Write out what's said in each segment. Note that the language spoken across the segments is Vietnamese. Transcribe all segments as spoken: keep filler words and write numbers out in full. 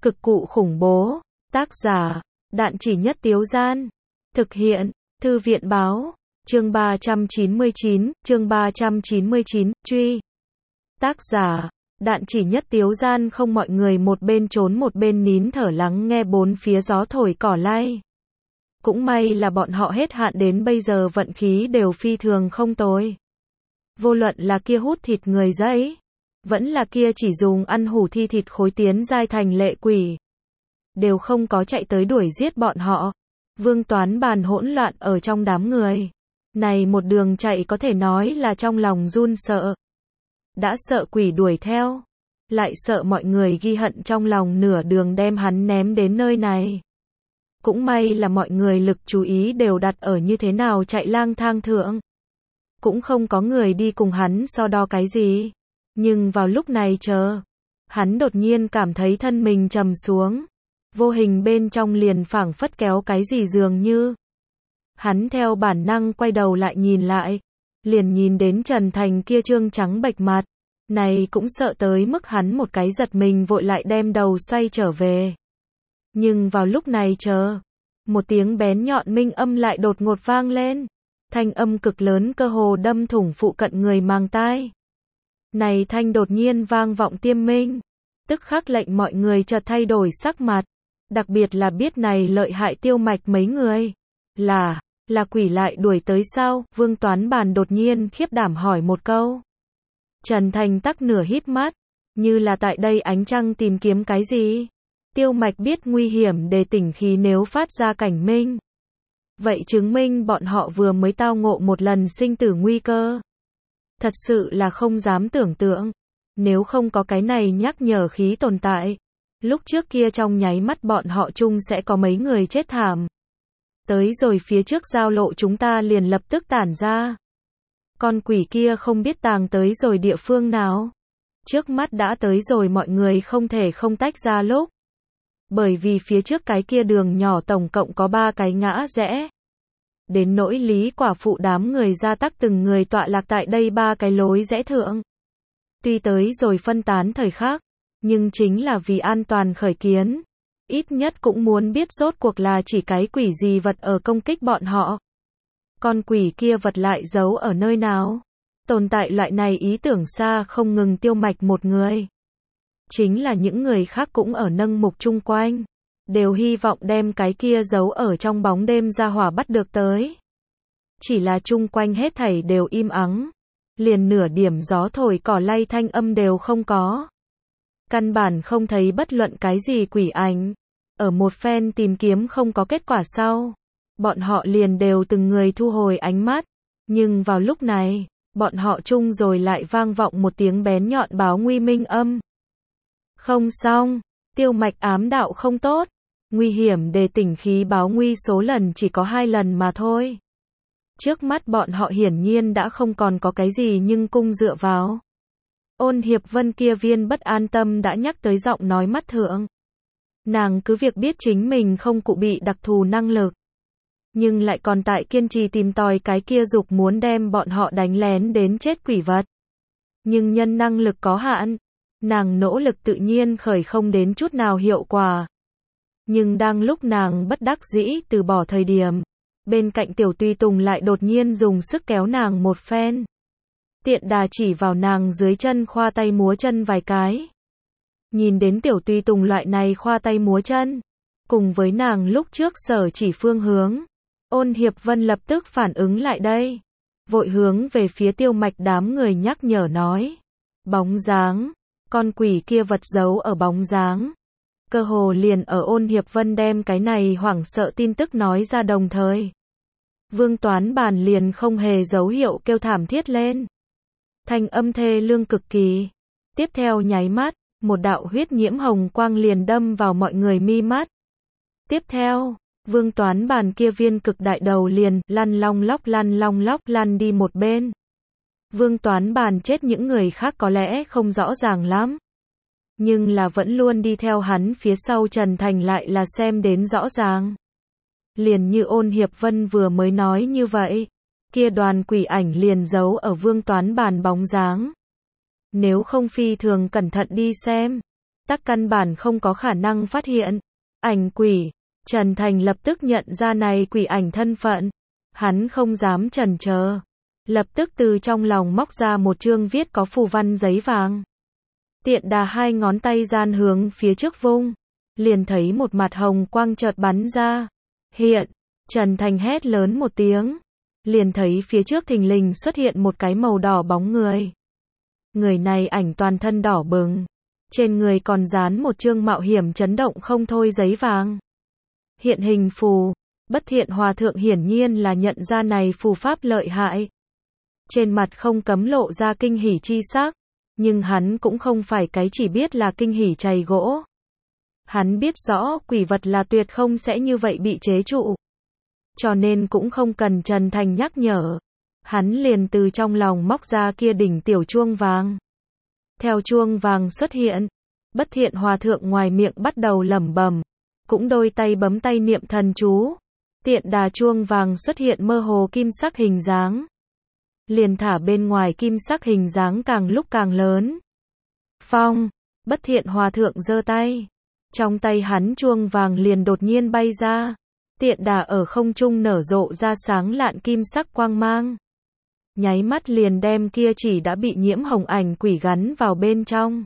Cực cụ khủng bố. Tác giả, Đạn Chỉ Nhất Tiếu Gian. Thực hiện, Thư viện Báo. Chương ba trăm chín mươi chín, chương ba trăm chín mươi chín, truy. Tác giả, Đạn Chỉ Nhất Tiếu Gian. Không, mọi người một bên trốn một bên nín thở lắng nghe bốn phía gió thổi cỏ lay. Cũng may là bọn họ hết hạn đến bây giờ vận khí đều phi thường không tồi. Vô luận là kia hút thịt người dẫy, vẫn là kia chỉ dùng ăn hủ thi thịt khối tiến giai thành lệ quỷ, đều không có chạy tới đuổi giết bọn họ. Vương Toán Bàn hỗn loạn ở trong đám người. Này một đường chạy có thể nói là trong lòng run sợ. Đã sợ quỷ đuổi theo, lại sợ mọi người ghi hận trong lòng, nửa đường đem hắn ném đến nơi này. Cũng may là mọi người lực chú ý đều đặt ở như thế nào chạy lang thang thượng. Cũng không có người đi cùng hắn so đo cái gì. Nhưng vào lúc này chờ, hắn đột nhiên cảm thấy thân mình trầm xuống. Vô hình bên trong liền phảng phất kéo cái gì dường như. Hắn theo bản năng quay đầu lại nhìn lại. Liền nhìn đến Trần Thành kia trương trắng bệch mặt. Này cũng sợ tới mức hắn một cái giật mình vội lại đem đầu xoay trở về. Nhưng vào lúc này chờ, một tiếng bén nhọn minh âm lại đột ngột vang lên. Thanh âm cực lớn cơ hồ đâm thủng phụ cận người mang tai. Này thanh đột nhiên vang vọng tiêm minh, tức khắc lệnh mọi người chợt thay đổi sắc mặt. Đặc biệt là biết này lợi hại Tiêu Mạch mấy người. Là, là quỷ lại đuổi tới sao? Vương Toán Bàn đột nhiên khiếp đảm hỏi một câu. Trần Thành tắc nửa híp mắt, như là tại đây ánh trăng tìm kiếm cái gì. Tiêu Mạch biết nguy hiểm để tỉnh khí nếu phát ra cảnh minh. Vậy chứng minh bọn họ vừa mới tao ngộ một lần sinh tử nguy cơ. Thật sự là không dám tưởng tượng. Nếu không có cái này nhắc nhở khí tồn tại, lúc trước kia trong nháy mắt bọn họ chung sẽ có mấy người chết thảm. Tới rồi phía trước giao lộ chúng ta liền lập tức tản ra. Con quỷ kia không biết tàng tới rồi địa phương nào. Trước mắt đã tới rồi, mọi người không thể không tách ra lúc. Bởi vì phía trước cái kia đường nhỏ tổng cộng có ba cái ngã rẽ. Đến nỗi Lý Quả Phụ đám người ra tắc từng người tọa lạc tại đây ba cái lối rẽ thượng. Tuy tới rồi phân tán thời khắc, nhưng chính là vì an toàn khởi kiến. Ít nhất cũng muốn biết rốt cuộc là chỉ cái quỷ gì vật ở công kích bọn họ. Con quỷ kia vật lại giấu ở nơi nào? Tồn tại loại này ý tưởng xa không ngừng Tiêu Mạch một người. Chính là những người khác cũng ở nâng mục chung quanh. Đều hy vọng đem cái kia giấu ở trong bóng đêm ra hỏa bắt được tới. Chỉ là chung quanh hết thảy đều im ắng. Liền nửa điểm gió thổi cỏ lay thanh âm đều không có. Căn bản không thấy bất luận cái gì quỷ ảnh. Ở một phen tìm kiếm không có kết quả sau, bọn họ liền đều từng người thu hồi ánh mắt. Nhưng vào lúc này, bọn họ chung rồi lại vang vọng một tiếng bén nhọn báo nguy minh âm. Không xong, Tiêu Mạch ám đạo không tốt. Nguy hiểm để tỉnh khí báo nguy số lần chỉ có hai lần mà thôi. Trước mắt bọn họ hiển nhiên đã không còn có cái gì nhưng cung dựa vào. Ôn Hiệp Vân kia viên bất an tâm đã nhắc tới giọng nói mắt thượng. Nàng cứ việc biết chính mình không cụ bị đặc thù năng lực, nhưng lại còn tại kiên trì tìm tòi cái kia dục muốn đem bọn họ đánh lén đến chết quỷ vật. Nhưng nhân năng lực có hạn, nàng nỗ lực tự nhiên khởi không đến chút nào hiệu quả. Nhưng đang lúc nàng bất đắc dĩ từ bỏ thời điểm, bên cạnh Tiểu Tùy Tùng lại đột nhiên dùng sức kéo nàng một phen. Tiện đà chỉ vào nàng dưới chân khoa tay múa chân vài cái. Nhìn đến Tiểu Tùy Tùng loại này khoa tay múa chân, cùng với nàng lúc trước sở chỉ phương hướng, Ôn Hiệp Vân lập tức phản ứng lại đây. Vội hướng về phía Tiêu Mạch đám người nhắc nhở nói. Bóng dáng, con quỷ kia vật giấu ở bóng dáng. Cơ hồ liền ở Ôn Hiệp Vân đem cái này hoảng sợ tin tức nói ra đồng thời. Vương Toán Bàn liền không hề dấu hiệu kêu thảm thiết lên. Thanh âm thê lương cực kỳ. Tiếp theo nháy mắt, một đạo huyết nhiễm hồng quang liền đâm vào mọi người mi mắt. Tiếp theo, Vương Toán Bàn kia viên cực đại đầu liền lăn long lóc lăn long lóc lăn đi một bên. Vương Toán Bàn chết những người khác có lẽ không rõ ràng lắm. Nhưng là vẫn luôn đi theo hắn phía sau Trần Thành lại là xem đến rõ ràng. Liền như Ôn Hiệp Vân vừa mới nói như vậy, kia đoàn quỷ ảnh liền giấu ở Vương Toán Bàn bóng dáng. Nếu không phi thường cẩn thận đi xem, tắc căn bản không có khả năng phát hiện. Ảnh quỷ, Trần Thành lập tức nhận ra này quỷ ảnh thân phận. Hắn không dám chần chờ. Lập tức từ trong lòng móc ra một chương viết có phù văn giấy vàng. Tiện đà hai ngón tay gian hướng phía trước vung. Liền thấy một mặt hồng quang chợt bắn ra. Hiện, Trần Thành hét lớn một tiếng. Liền thấy phía trước thình lình xuất hiện một cái màu đỏ bóng người. Người này ảnh toàn thân đỏ bừng. Trên người còn dán một chương mạo hiểm chấn động không thôi giấy vàng. Hiện hình phù, Bất Thiện Hòa Thượng hiển nhiên là nhận ra này phù pháp lợi hại. Trên mặt không cấm lộ ra kinh hỉ chi sắc, nhưng hắn cũng không phải cái chỉ biết là kinh hỉ chày gỗ. Hắn biết rõ quỷ vật là tuyệt không sẽ như vậy bị chế trụ. Cho nên cũng không cần Trần Thành nhắc nhở. Hắn liền từ trong lòng móc ra kia đỉnh tiểu chuông vàng. Theo chuông vàng xuất hiện, Bất Thiện Hòa Thượng ngoài miệng bắt đầu lẩm bẩm, cũng đôi tay bấm tay niệm thần chú. Tiện đà chuông vàng xuất hiện mơ hồ kim sắc hình dáng. Liền thả bên ngoài kim sắc hình dáng càng lúc càng lớn. Phong, Bất Thiện Hòa Thượng giơ tay. Trong tay hắn chuông vàng liền đột nhiên bay ra. Tiện đà ở không trung nở rộ ra sáng lạn kim sắc quang mang. Nháy mắt liền đem kia chỉ đã bị nhiễm hồng ảnh quỷ gắn vào bên trong.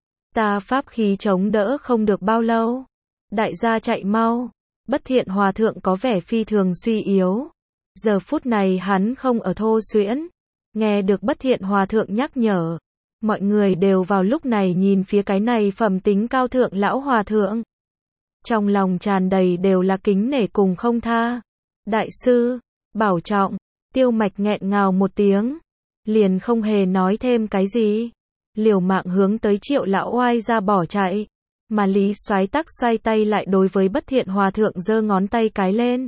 Ta pháp khí chống đỡ không được bao lâu. Đại gia chạy mau. Bất Thiện Hòa Thượng có vẻ phi thường suy yếu. Giờ phút này hắn không ở thô xuyễn. Nghe được Bất Thiện Hòa Thượng nhắc nhở. Mọi người đều vào lúc này nhìn phía cái này phẩm tính cao thượng lão hòa thượng. Trong lòng tràn đầy đều là kính nể cùng không tha. Đại sư, bảo trọng. Tiêu Mạch nghẹn ngào một tiếng. Liền không hề nói thêm cái gì. Liều mạng hướng tới Triệu lão oai ra bỏ chạy. Mà Lý Soái tắc xoay tay lại đối với Bất Thiện Hòa Thượng giơ ngón tay cái lên.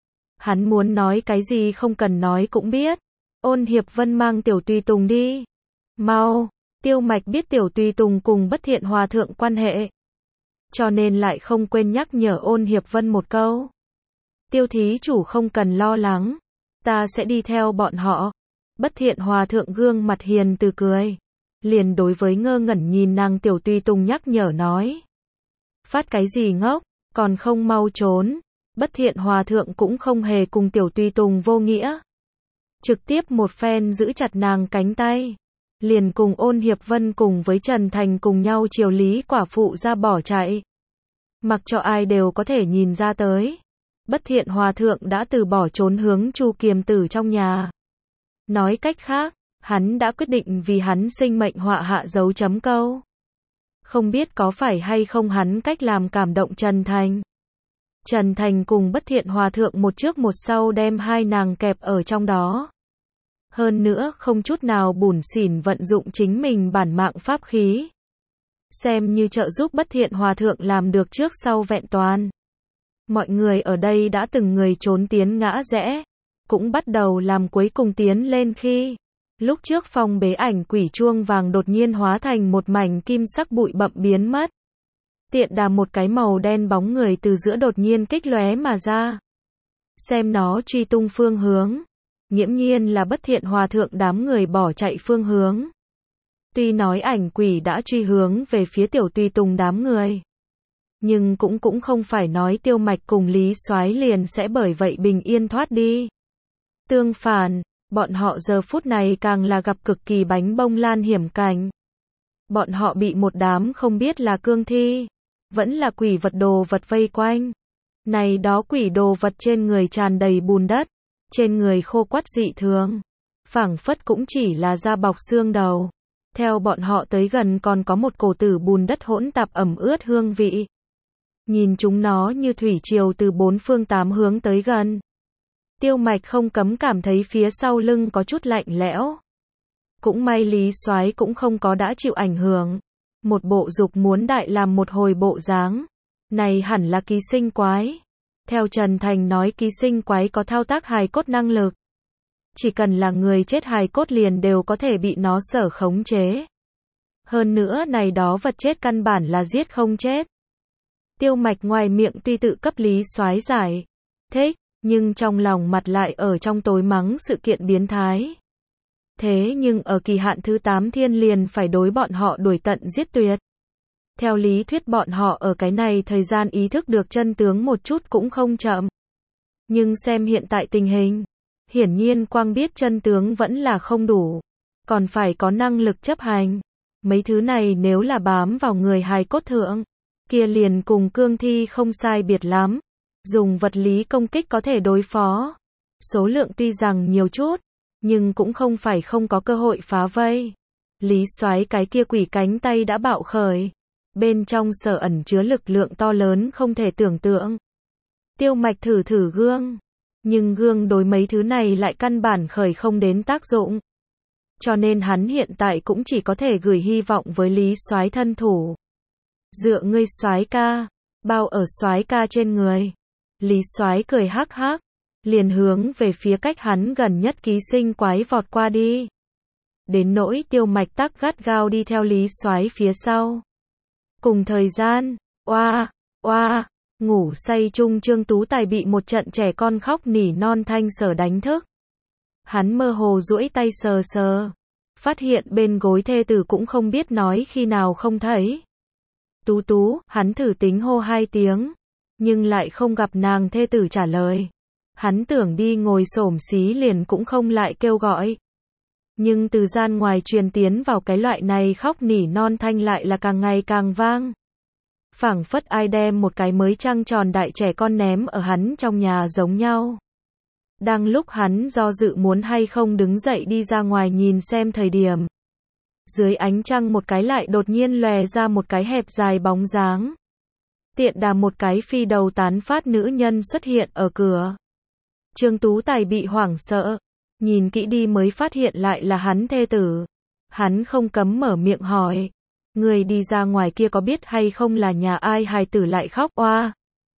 Hắn muốn nói cái gì không cần nói cũng biết. Ôn Hiệp Vân mang Tiểu Tùy Tùng đi. Mau. Tiêu Mạch biết Tiểu Tùy Tùng cùng Bất Thiện Hòa Thượng quan hệ. Cho nên lại không quên nhắc nhở Ôn Hiệp Vân một câu. Tiêu thí chủ không cần lo lắng. Ta sẽ đi theo bọn họ. Bất Thiện Hòa Thượng gương mặt hiền từ cười. Liền đối với ngơ ngẩn nhìn nàng Tiểu Tùy Tùng nhắc nhở nói. Phát cái gì ngốc, còn không mau trốn. Bất Thiện Hòa Thượng cũng không hề cùng Tiểu Tùy Tùng vô nghĩa. Trực tiếp một phen giữ chặt nàng cánh tay. Liền cùng Ôn Hiệp Vân cùng với Trần Thành cùng nhau chiều Lý quả phụ ra bỏ chạy. Mặc cho ai đều có thể nhìn ra tới. Bất Thiện Hòa Thượng đã từ bỏ trốn hướng Chu Kiềm Tử trong nhà. Nói cách khác, hắn đã quyết định vì hắn sinh mệnh họa hạ dấu chấm câu. Không biết có phải hay không hắn cách làm cảm động Trần Thành. Trần Thành cùng Bất Thiện Hòa Thượng một trước một sau đem hai nàng kẹp ở trong đó. Hơn nữa không chút nào bủn xỉn vận dụng chính mình bản mạng pháp khí. Xem như trợ giúp Bất Thiện Hòa Thượng làm được trước sau vẹn toàn. Mọi người ở đây đã từng người trốn tiến ngã rẽ. Cũng bắt đầu làm cuối cùng tiến lên khi. Lúc trước phong bế ảnh quỷ chuông vàng đột nhiên hóa thành một mảnh kim sắc bụi bậm biến mất. Tiện đà một cái màu đen bóng người từ giữa đột nhiên kích lóe mà ra. Xem nó truy tung phương hướng. Nghiễm nhiên là Bất Thiện Hòa Thượng đám người bỏ chạy phương hướng. Tuy nói ảnh quỷ đã truy hướng về phía Tiểu Tùy Tùng đám người. Nhưng cũng cũng không phải nói Tiêu Mạch cùng Lý Soái liền sẽ bởi vậy bình yên thoát đi. Tương phản, bọn họ giờ phút này càng là gặp cực kỳ bánh bông lan hiểm cảnh. Bọn họ bị một đám không biết là cương thi, vẫn là quỷ vật đồ vật vây quanh. Này đó quỷ đồ vật trên người tràn đầy bùn đất, trên người khô quắt dị thường, phảng phất cũng chỉ là da bọc xương đầu. Theo bọn họ tới gần còn có một cổ tử bùn đất hỗn tạp ẩm ướt hương vị. Nhìn chúng nó như thủy triều từ bốn phương tám hướng tới gần. Tiêu Mạch không cấm cảm thấy phía sau lưng có chút lạnh lẽo. Cũng may Lý Soái cũng không có đã chịu ảnh hưởng. Một bộ dục muốn đại làm một hồi bộ dáng. Này hẳn là ký sinh quái. Theo Trần Thành nói ký sinh quái có thao tác hài cốt năng lực. Chỉ cần là người chết hài cốt liền đều có thể bị nó sở khống chế. Hơn nữa này đó vật chết căn bản là giết không chết. Tiêu Mạch ngoài miệng tuy tự cấp Lý Soái giải thích, nhưng trong lòng mặt lại ở trong tối mắng sự kiện biến thái. Thế nhưng ở kỳ hạn thứ tám thiên liền phải đối bọn họ đuổi tận giết tuyệt. Theo lý thuyết bọn họ ở cái này thời gian ý thức được chân tướng một chút cũng không chậm. Nhưng xem hiện tại tình hình, hiển nhiên quang biết chân tướng vẫn là không đủ, còn phải có năng lực chấp hành. Mấy thứ này nếu là bám vào người hài cốt thượng, kia liền cùng cương thi không sai biệt lắm. Dùng vật lý công kích có thể đối phó. Số lượng tuy rằng nhiều chút, nhưng cũng không phải không có cơ hội phá vây. Lý Soái cái kia quỷ cánh tay đã bạo khởi. Bên trong sở ẩn chứa lực lượng to lớn không thể tưởng tượng. Tiêu Mạch thử thử gương. Nhưng gương đối mấy thứ này lại căn bản khởi không đến tác dụng. Cho nên hắn hiện tại cũng chỉ có thể gửi hy vọng với Lý Soái thân thủ. Dựa ngươi Soái ca, bao ở Soái ca trên người. Lý Soái cười hắc hắc, liền hướng về phía cách hắn gần nhất ký sinh quái vọt qua đi. Đến nỗi Tiêu Mạch tắc gắt gao đi theo Lý Soái phía sau. Cùng thời gian, oa, oa, ngủ say chung Trương Tú Tài bị một trận trẻ con khóc nỉ non thanh sở đánh thức. Hắn mơ hồ duỗi tay sờ sờ, phát hiện bên gối thê tử cũng không biết nói khi nào không thấy. Tú Tú, hắn thử tính hô hai tiếng, nhưng lại không gặp nàng thê tử trả lời. Hắn tưởng đi ngồi xổm xí liền cũng không lại kêu gọi. Nhưng từ gian ngoài truyền tiến vào cái loại này khóc nỉ non thanh lại là càng ngày càng vang. Phảng phất ai đem một cái mới trăng tròn đại trẻ con ném ở hắn trong nhà giống nhau. Đang lúc hắn do dự muốn hay không đứng dậy đi ra ngoài nhìn xem thời điểm. Dưới ánh trăng một cái lại đột nhiên lòe ra một cái hẹp dài bóng dáng. Tiện đà một cái phi đầu tán phát nữ nhân xuất hiện ở cửa. Trương Tú Tài bị hoảng sợ. Nhìn kỹ đi mới phát hiện lại là hắn thê tử. Hắn không cấm mở miệng hỏi. Người đi ra ngoài kia có biết hay không là nhà ai hài tử lại khóc oa.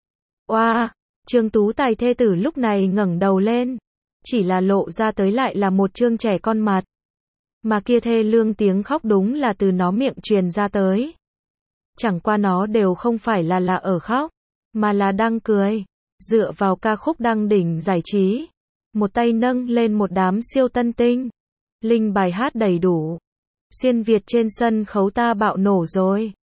Oa, Trương Tú Tài thê tử lúc này ngẩng đầu lên. Chỉ là lộ ra tới lại là một trương trẻ con mặt. Mà kia thê lương tiếng khóc đúng là từ nó miệng truyền ra tới. Chẳng qua nó đều không phải là là ở khóc, mà là đang cười. Dựa vào ca khúc đăng đỉnh giải trí. Một tay nâng lên một đám siêu tân tinh. Linh bài hát đầy đủ. Xuyên Việt trên sân khấu ta bạo nổ rồi.